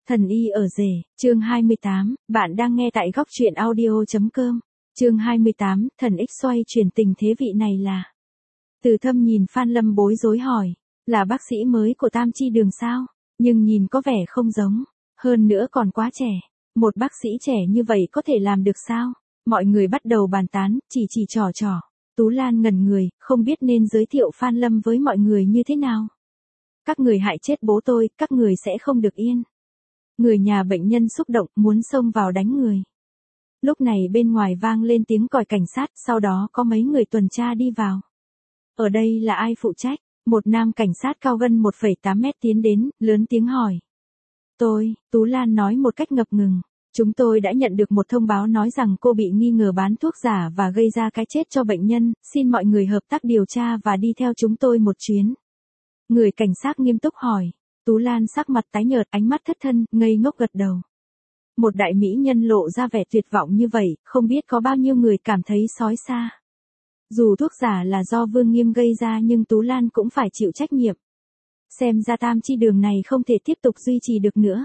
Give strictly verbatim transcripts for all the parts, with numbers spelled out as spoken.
Thần y ở rể, chương hai mươi tám, bạn đang nghe tại góc truyện audio.com. Chương hai mươi tám, thần X xoay chuyển tình thế vị này là. Từ Thâm nhìn Phan Lâm bối rối hỏi, là bác sĩ mới của Tam Chi Đường sao? Nhưng nhìn có vẻ không giống, hơn nữa còn quá trẻ. Một bác sĩ trẻ như vậy có thể làm được sao? Mọi người bắt đầu bàn tán, chỉ chỉ trò trò. Tú Lan ngẩn người, không biết nên giới thiệu Phan Lâm với mọi người như thế nào. Các người hại chết bố tôi, các người sẽ không được yên. Người nhà bệnh nhân xúc động, muốn xông vào đánh người. Lúc này bên ngoài vang lên tiếng còi cảnh sát, sau đó có mấy người tuần tra đi vào. Ở đây là ai phụ trách? Một nam cảnh sát cao gần một phẩy tám mét tiến đến, lớn tiếng hỏi. Tôi, Tú Lan nói một cách ngập ngừng. Chúng tôi đã nhận được một thông báo nói rằng cô bị nghi ngờ bán thuốc giả và gây ra cái chết cho bệnh nhân, xin mọi người hợp tác điều tra và đi theo chúng tôi một chuyến. Người cảnh sát nghiêm túc hỏi. Tú Lan sắc mặt tái nhợt, ánh mắt thất thân, ngây ngốc gật đầu. Một đại mỹ nhân lộ ra vẻ tuyệt vọng như vậy, không biết có bao nhiêu người cảm thấy xói xa. Dù thuốc giả là do Vương Nghiêm gây ra nhưng Tú Lan cũng phải chịu trách nhiệm. Xem ra Tam Chi Đường này không thể tiếp tục duy trì được nữa.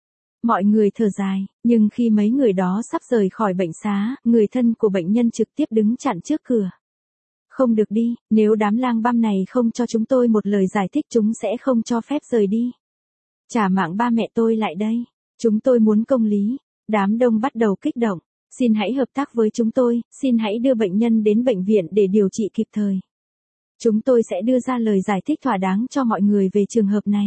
Mọi người thở dài, nhưng khi mấy người đó sắp rời khỏi bệnh xá, người thân của bệnh nhân trực tiếp đứng chặn trước cửa. Không được đi, nếu đám lang băm này không cho chúng tôi một lời giải thích chúng sẽ không cho phép rời đi. Trả mạng ba mẹ tôi lại đây, chúng tôi muốn công lý. Đám đông bắt đầu kích động, xin hãy hợp tác với chúng tôi, xin hãy đưa bệnh nhân đến bệnh viện để điều trị kịp thời. Chúng tôi sẽ đưa ra lời giải thích thỏa đáng cho mọi người về trường hợp này.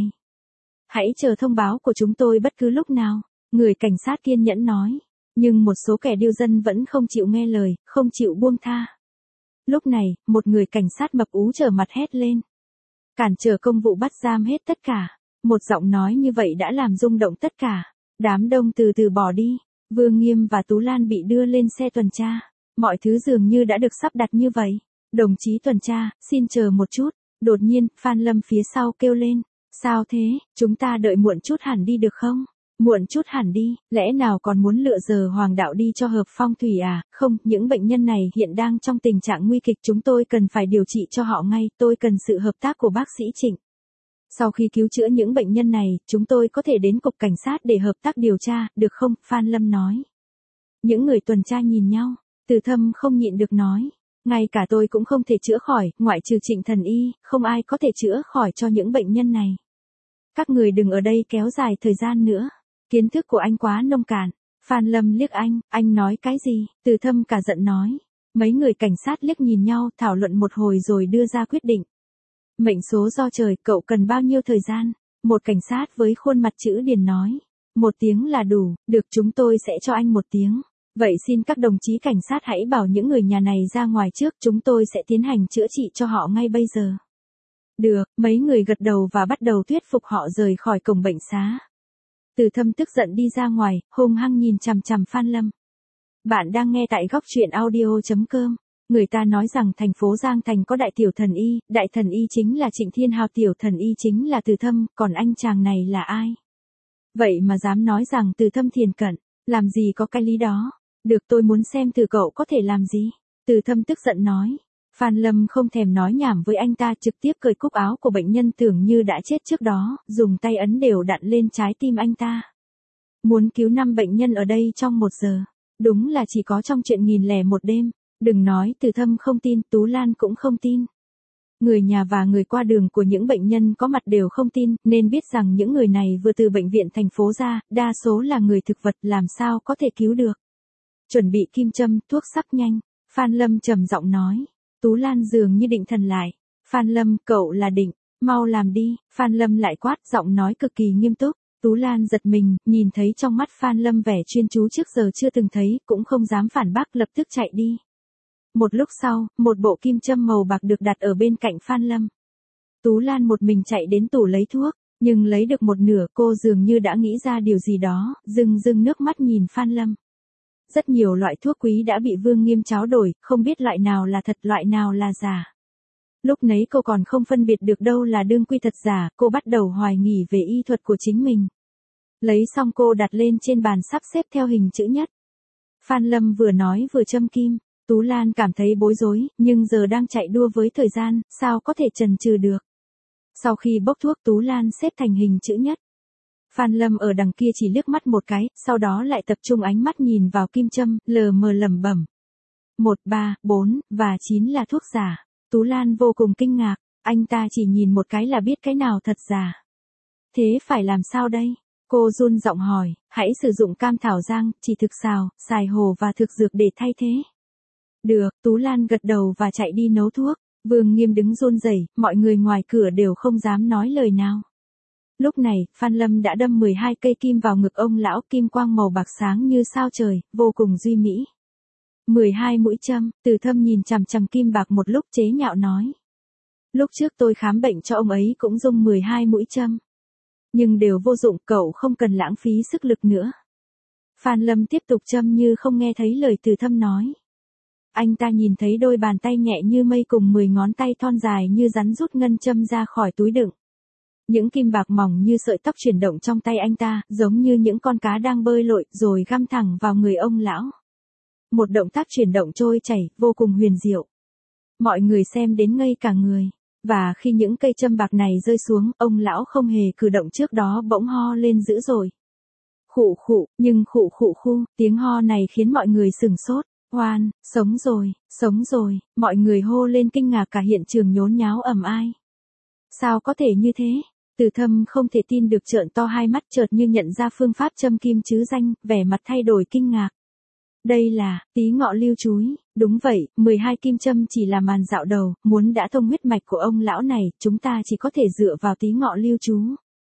Hãy chờ thông báo của chúng tôi bất cứ lúc nào, người cảnh sát kiên nhẫn nói. Nhưng một số kẻ điêu dân vẫn không chịu nghe lời, không chịu buông tha. Lúc này, một người cảnh sát mập ú trở mặt hét lên. Cản trở công vụ bắt giam hết tất cả. Một giọng nói như vậy đã làm rung động tất cả. Đám đông từ từ bỏ đi. Vương Nghiêm và Tú Lan bị đưa lên xe tuần tra. Mọi thứ dường như đã được sắp đặt như vậy. Đồng chí tuần tra, xin chờ một chút. Đột nhiên, Phan Lâm phía sau kêu lên. Sao thế, chúng ta đợi muộn chút hẳn đi được không? Muộn chút hẳn đi, lẽ nào còn muốn lựa giờ hoàng đạo đi cho hợp phong thủy à? Không, những bệnh nhân này hiện đang trong tình trạng nguy kịch, chúng tôi cần phải điều trị cho họ ngay, tôi cần sự hợp tác của bác sĩ Trịnh. Sau khi cứu chữa những bệnh nhân này, chúng tôi có thể đến cục cảnh sát để hợp tác điều tra, được không? Phan Lâm nói. Những người tuần tra nhìn nhau, Từ Thâm không nhịn được nói. Ngay cả tôi cũng không thể chữa khỏi, ngoại trừ Trịnh thần y, không ai có thể chữa khỏi cho những bệnh nhân này. Các người đừng ở đây kéo dài thời gian nữa. Kiến thức của anh quá nông cạn. Phan Lâm liếc anh, anh nói cái gì? Từ Thâm cả giận nói. Mấy người cảnh sát liếc nhìn nhau, thảo luận một hồi rồi đưa ra quyết định. Mệnh số do trời, cậu cần bao nhiêu thời gian? Một cảnh sát với khuôn mặt chữ điền nói. Một tiếng là đủ, được chúng tôi sẽ cho anh một tiếng. Vậy xin các đồng chí cảnh sát hãy bảo những người nhà này ra ngoài trước, chúng tôi sẽ tiến hành chữa trị cho họ ngay bây giờ. Được, mấy người gật đầu và bắt đầu thuyết phục họ rời khỏi cổng bệnh xá. Từ Thâm tức giận đi ra ngoài, hung hăng nhìn chằm chằm Phan Lâm. Bạn đang nghe tại góc truyện audio.com. Người ta nói rằng thành phố Giang Thành có đại tiểu thần y, đại thần y chính là Trịnh Thiên Hào, tiểu thần y chính là Từ Thâm, còn anh chàng này là ai? Vậy mà dám nói rằng Từ Thâm thiền cận, làm gì có cái lý đó? Được, tôi muốn xem từ cậu có thể làm gì? Từ Thâm tức giận nói. Phan Lâm không thèm nói nhảm với anh ta, trực tiếp cởi cúc áo của bệnh nhân tưởng như đã chết trước đó, dùng tay ấn đều đặn lên trái tim anh ta. Muốn cứu năm bệnh nhân ở đây trong một giờ. Đúng là chỉ có trong chuyện nghìn lẻ một đêm. Đừng nói Từ Thâm không tin, Tú Lan cũng không tin. Người nhà và người qua đường của những bệnh nhân có mặt đều không tin, nên biết rằng những người này vừa từ bệnh viện thành phố ra, đa số là người thực vật, làm sao có thể cứu được. Chuẩn bị kim châm, thuốc sắc nhanh. Phan Lâm trầm giọng nói. Tú Lan dường như định thần lại. Phan Lâm, cậu là Định, mau làm đi. Phan Lâm lại quát, giọng nói cực kỳ nghiêm túc. Tú Lan giật mình, nhìn thấy trong mắt Phan Lâm vẻ chuyên chú trước giờ chưa từng thấy, cũng không dám phản bác, lập tức chạy đi. Một lúc sau, một bộ kim châm màu bạc được đặt ở bên cạnh Phan Lâm. Tú Lan một mình chạy đến tủ lấy thuốc, nhưng lấy được một nửa, cô dường như đã nghĩ ra điều gì đó, rưng rưng nước mắt nhìn Phan Lâm. Rất nhiều loại thuốc quý đã bị Vương Nghiêm tráo đổi, không biết loại nào là thật, loại nào là giả. Lúc nấy cô còn không phân biệt được đâu là đương quy thật giả, cô bắt đầu hoài nghi về y thuật của chính mình. Lấy xong cô đặt lên trên bàn sắp xếp theo hình chữ nhất. Phan Lâm vừa nói vừa châm kim, Tú Lan cảm thấy bối rối, nhưng giờ đang chạy đua với thời gian, sao có thể chần chừ được. Sau khi bốc thuốc, Tú Lan xếp thành hình chữ nhất. Phan Lâm ở đằng kia chỉ liếc mắt một cái, sau đó lại tập trung ánh mắt nhìn vào kim châm, lờ mờ lẩm bẩm. một, ba, bốn, và chín là thuốc giả. Tú Lan vô cùng kinh ngạc, anh ta chỉ nhìn một cái là biết cái nào thật giả. Thế phải làm sao đây? Cô run giọng hỏi, hãy sử dụng cam thảo giang, chỉ thực xào, xài hồ và thực dược để thay thế. Được, Tú Lan gật đầu và chạy đi nấu thuốc. Vương Nghiêm đứng run rẩy, mọi người ngoài cửa đều không dám nói lời nào. Lúc này, Phan Lâm đã đâm mười hai cây kim vào ngực ông lão, kim quang màu bạc sáng như sao trời, vô cùng duy mỹ. mười hai mũi châm, Từ Thâm nhìn chằm chằm kim bạc một lúc chế nhạo nói. Lúc trước tôi khám bệnh cho ông ấy cũng dùng mười hai mũi châm. Nhưng đều vô dụng, cậu không cần lãng phí sức lực nữa. Phan Lâm tiếp tục châm như không nghe thấy lời Từ Thâm nói. Anh ta nhìn thấy đôi bàn tay nhẹ như mây cùng mười ngón tay thon dài như rắn rút ngân châm ra khỏi túi đựng. Những kim bạc mỏng như sợi tóc chuyển động trong tay anh ta, giống như những con cá đang bơi lội, rồi găm thẳng vào người ông lão. Một động tác chuyển động trôi chảy, vô cùng huyền diệu. Mọi người xem đến ngây cả người. Và khi những cây châm bạc này rơi xuống, ông lão không hề cử động trước đó bỗng ho lên dữ dội. Khụ khụ, nhưng khụ khụ khu, tiếng ho này khiến mọi người sửng sốt. Oan, sống rồi, sống rồi, mọi người hô lên kinh ngạc, cả hiện trường nhốn nháo ầm ai. Sao có thể như thế? Từ Thâm không thể tin được, trợn to hai mắt, chợt như nhận ra phương pháp châm kim chứ danh, vẻ mặt thay đổi kinh ngạc. Đây là tí ngọ lưu chúi, đúng vậy, mười hai kim châm chỉ là màn dạo đầu, muốn đã thông huyết mạch của ông lão này, chúng ta chỉ có thể dựa vào tí ngọ lưu chú.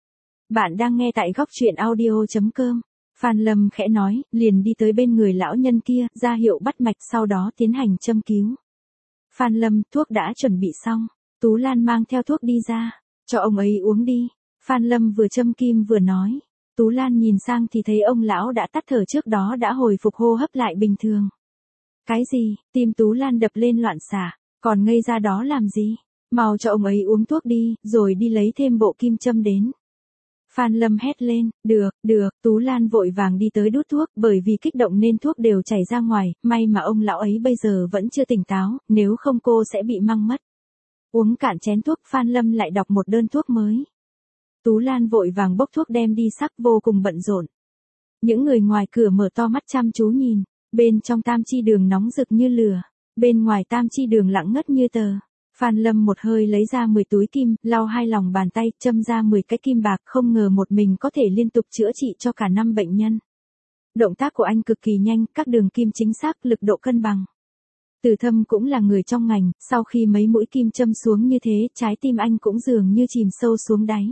Bạn đang nghe tại góc truyện audio chấm com. Phan Lâm khẽ nói, liền đi tới bên người lão nhân kia, ra hiệu bắt mạch, sau đó tiến hành châm cứu. Phan Lâm, thuốc đã chuẩn bị xong. Tú Lan mang theo thuốc đi ra, cho ông ấy uống đi. Phan Lâm vừa châm kim vừa nói. Tú Lan nhìn sang thì thấy ông lão đã tắt thở, trước đó đã hồi phục, hô hấp lại bình thường. Cái gì? Tim Tú Lan đập lên loạn xạ, còn ngây ra đó làm gì? Mau cho ông ấy uống thuốc đi, rồi đi lấy thêm bộ kim châm đến. Phan Lâm hét lên, được, được, Tú Lan vội vàng đi tới đút thuốc, bởi vì kích động nên thuốc đều chảy ra ngoài, may mà ông lão ấy bây giờ vẫn chưa tỉnh táo, nếu không cô sẽ bị mang mất. Uống cạn chén thuốc, Phan Lâm lại đọc một đơn thuốc mới. Tú Lan vội vàng bốc thuốc đem đi sắc, vô cùng bận rộn. Những người ngoài cửa mở to mắt chăm chú nhìn, bên trong tam chi đường nóng rực như lửa, bên ngoài tam chi đường lặng ngất như tờ. Phan Lâm một hơi lấy ra mười túi kim, lau hai lòng bàn tay, châm ra mười cái kim bạc, không ngờ một mình có thể liên tục chữa trị cho cả năm bệnh nhân. Động tác của anh cực kỳ nhanh, các đường kim chính xác, lực độ cân bằng. Từ Thâm cũng là người trong ngành, sau khi mấy mũi kim châm xuống như thế, trái tim anh cũng dường như chìm sâu xuống đáy.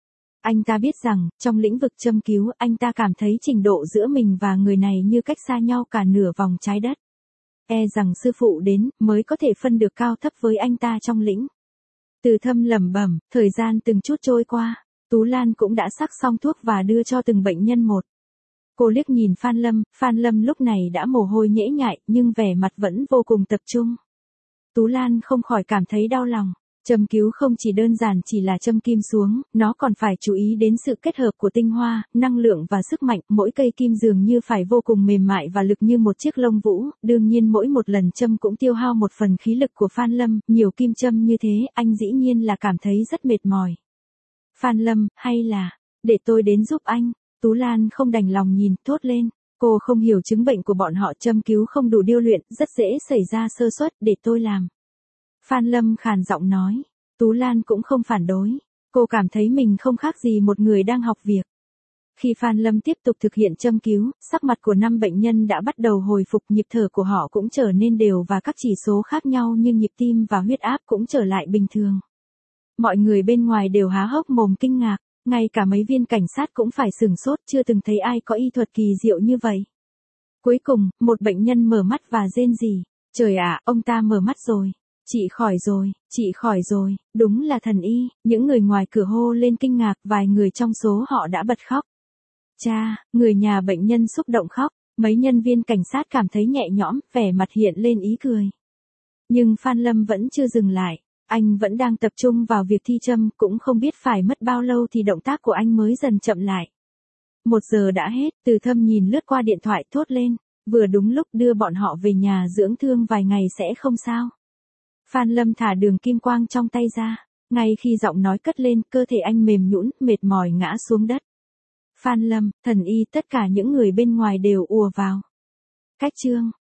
Anh ta biết rằng, trong lĩnh vực châm cứu, anh ta cảm thấy trình độ giữa mình và người này như cách xa nhau cả nửa vòng trái đất. E rằng sư phụ đến, mới có thể phân được cao thấp với anh ta trong lĩnh. Từ Thâm lẩm bẩm, thời gian từng chút trôi qua, Tú Lan cũng đã sắc xong thuốc và đưa cho từng bệnh nhân một. Cô liếc nhìn Phan Lâm, Phan Lâm lúc này đã mồ hôi nhễ nhại, nhưng vẻ mặt vẫn vô cùng tập trung. Tú Lan không khỏi cảm thấy đau lòng. Châm cứu không chỉ đơn giản chỉ là châm kim xuống, nó còn phải chú ý đến sự kết hợp của tinh hoa, năng lượng và sức mạnh, mỗi cây kim dường như phải vô cùng mềm mại và lực như một chiếc lông vũ, đương nhiên mỗi một lần châm cũng tiêu hao một phần khí lực của Phan Lâm, nhiều kim châm như thế, anh dĩ nhiên là cảm thấy rất mệt mỏi. Phan Lâm, hay là, để tôi đến giúp anh, Tú Lan không đành lòng nhìn, thốt lên, cô không hiểu chứng bệnh của bọn họ, châm cứu không đủ điêu luyện, rất dễ xảy ra sơ suất, để tôi làm. Phan Lâm khàn giọng nói, Tú Lan cũng không phản đối, cô cảm thấy mình không khác gì một người đang học việc. Khi Phan Lâm tiếp tục thực hiện châm cứu, sắc mặt của năm bệnh nhân đã bắt đầu hồi phục, nhịp thở của họ cũng trở nên đều và các chỉ số khác nhau như nhịp tim và huyết áp cũng trở lại bình thường. Mọi người bên ngoài đều há hốc mồm kinh ngạc, ngay cả mấy viên cảnh sát cũng phải sửng sốt, chưa từng thấy ai có y thuật kỳ diệu như vậy. Cuối cùng, một bệnh nhân mở mắt và rên rỉ, trời ạ, ông ta mở mắt rồi. Chị khỏi rồi, chị khỏi rồi, đúng là thần y, những người ngoài cửa hô lên kinh ngạc, vài người trong số họ đã bật khóc. Cha, người nhà bệnh nhân xúc động khóc, mấy nhân viên cảnh sát cảm thấy nhẹ nhõm, vẻ mặt hiện lên ý cười. Nhưng Phan Lâm vẫn chưa dừng lại, anh vẫn đang tập trung vào việc thi châm, cũng không biết phải mất bao lâu thì động tác của anh mới dần chậm lại. Một giờ đã hết, Từ Thâm nhìn lướt qua điện thoại, thốt lên, vừa đúng lúc đưa bọn họ về nhà dưỡng thương vài ngày sẽ không sao. Phan Lâm thả đường kim quang trong tay ra, ngay khi giọng nói cất lên, cơ thể anh mềm nhũn, mệt mỏi ngã xuống đất. Phan Lâm, Thần Y tất cả những người bên ngoài đều ùa vào. Cách chương